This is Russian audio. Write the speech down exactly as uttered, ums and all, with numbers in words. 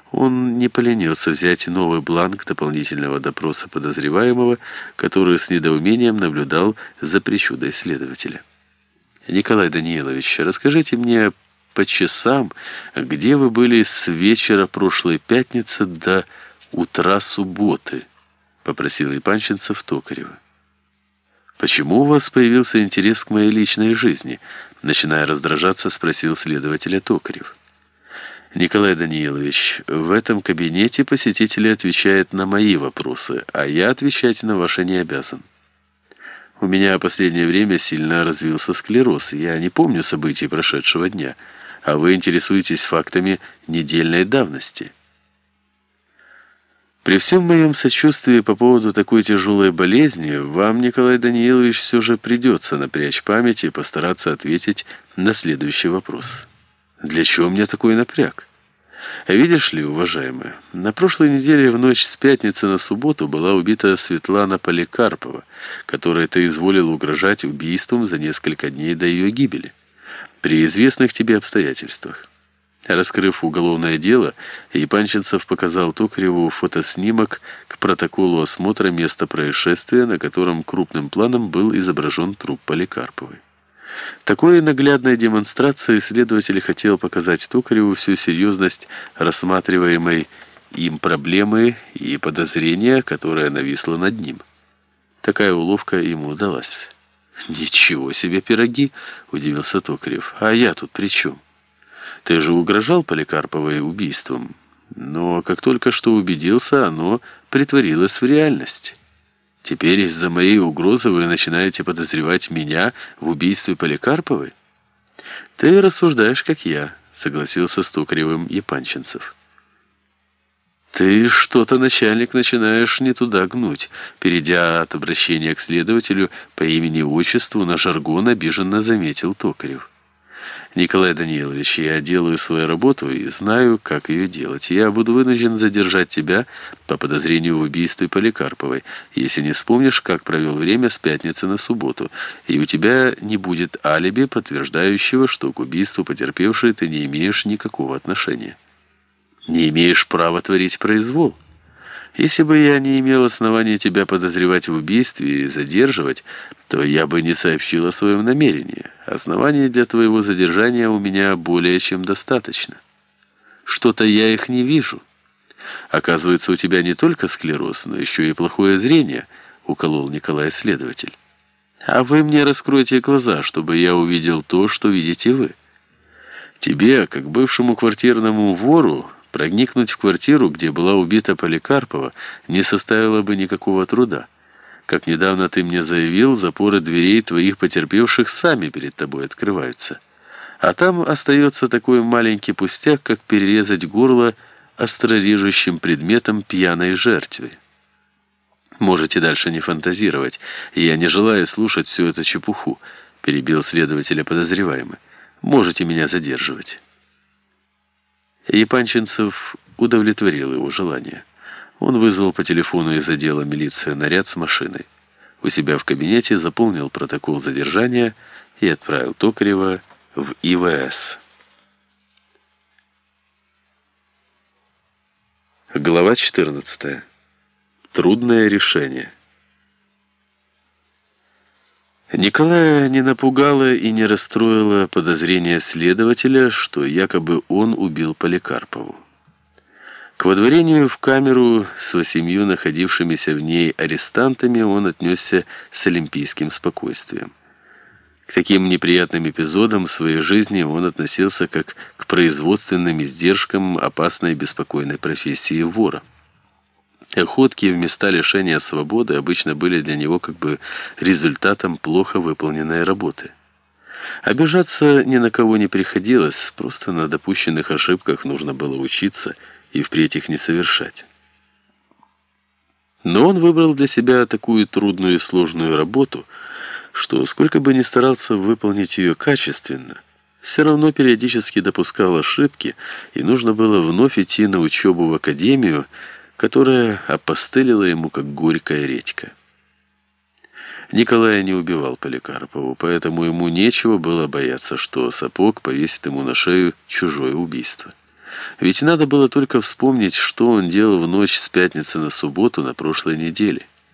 Он не поленился взять новый бланк дополнительного допроса подозреваемого, который с недоумением наблюдал за причудой следователя. «Николай Данилович, расскажите мне по часам, где вы были с вечера прошлой пятницы до утра субботы?» — попросил Ипанченцев Токарева. «Почему у вас появился интерес к моей личной жизни?» — начиная раздражаться, спросил следователя Токарев. «Николай Данилович, в этом кабинете посетители отвечают на мои вопросы, а я отвечать на ваши не обязан. У меня в последнее время сильно развился склероз, я не помню событий прошедшего дня, а вы интересуетесь фактами недельной давности. При всем моем сочувствии по поводу такой тяжелой болезни, вам, Николай Данилович, все же придется напрячь память и постараться ответить на следующий вопрос. Для чего мне такой напряг? Видишь ли, уважаемая, на прошлой неделе в ночь с пятницы на субботу была убита Светлана Поликарпова, которой ты изволил угрожать убийством за несколько дней до ее гибели, при известных тебе обстоятельствах. Раскрыв уголовное дело, Ипанченцев показал Токареву фотоснимок к протоколу осмотра места происшествия, на котором крупным планом был изображен труп Поликарповой. Такой наглядной демонстрацией следователь хотел показать Токареву всю серьезность рассматриваемой им проблемы и подозрения, которая нависла над ним. Такая уловка ему удалась. «Ничего себе пироги!» — удивился Токарев. «А я тут при чем? Ты же угрожал Поликарповой убийством, но как только что убедился, оно притворилось в реальность. Теперь из-за моей угрозы вы начинаете подозревать меня в убийстве Поликарповой?» «Ты рассуждаешь, как я», — согласился с Токаревым Епанченцев. «Ты что-то, начальник, начинаешь не туда гнуть», — перейдя от обращения к следователю по имени-отчеству на жаргон, обиженно заметил Токарев. «Николай Данилович, я делаю свою работу и знаю, как ее делать. Я буду вынужден задержать тебя по подозрению в убийстве Поликарповой, если не вспомнишь, как провел время с пятницы на субботу, и у тебя не будет алиби, подтверждающего, что к убийству потерпевшей ты не имеешь никакого отношения. Не имеешь права творить произвол. Если бы я не имел основания тебя подозревать в убийстве и задерживать, то я бы не сообщил о своем намерении. Оснований для твоего задержания у меня более чем достаточно. Что-то я их не вижу. Оказывается, у тебя не только склероз, но еще и плохое зрение», — уколол Николай следователь. «А вы мне раскройте глаза, чтобы я увидел то, что видите вы. Тебе, как бывшему квартирному вору, проникнуть в квартиру, где была убита Поликарпова, не составило бы никакого труда. Как недавно ты мне заявил, запоры дверей твоих потерпевших сами перед тобой открываются. А там остается такой маленький пустяк, как перерезать горло острорежущим предметом пьяной жертве. Можете дальше не фантазировать. Я не желаю слушать всю эту чепуху», — перебил следователя подозреваемый. «Можете меня задерживать». Епанченцев удовлетворил его желание. Он вызвал по телефону из отдела милиции наряд с машиной. У себя в кабинете заполнил протокол задержания и отправил Токарева в И В С. Глава четырнадцатая. Трудное решение. Николая не напугало и не расстроило подозрение следователя, что якобы он убил Поликарпову. К водворению в камеру с восемью находившимися в ней арестантами он отнесся с олимпийским спокойствием. К таким неприятным эпизодам в своей жизни он относился как к производственным издержкам опасной и беспокойной профессии вора. Охотки в места лишения свободы обычно были для него как бы результатом плохо выполненной работы. Обижаться ни на кого не приходилось, просто на допущенных ошибках нужно было учиться и впредь их не совершать. Но он выбрал для себя такую трудную и сложную работу, что сколько бы ни старался выполнить ее качественно, все равно периодически допускал ошибки, и нужно было вновь идти на учебу в академию, которая опостылила ему, как горькая редька. Николай не убивал Поликарпову, поэтому ему нечего было бояться, что сапог повесит ему на шею чужое убийство. Ведь надо было только вспомнить, что он делал в ночь с пятницы на субботу на прошлой неделе.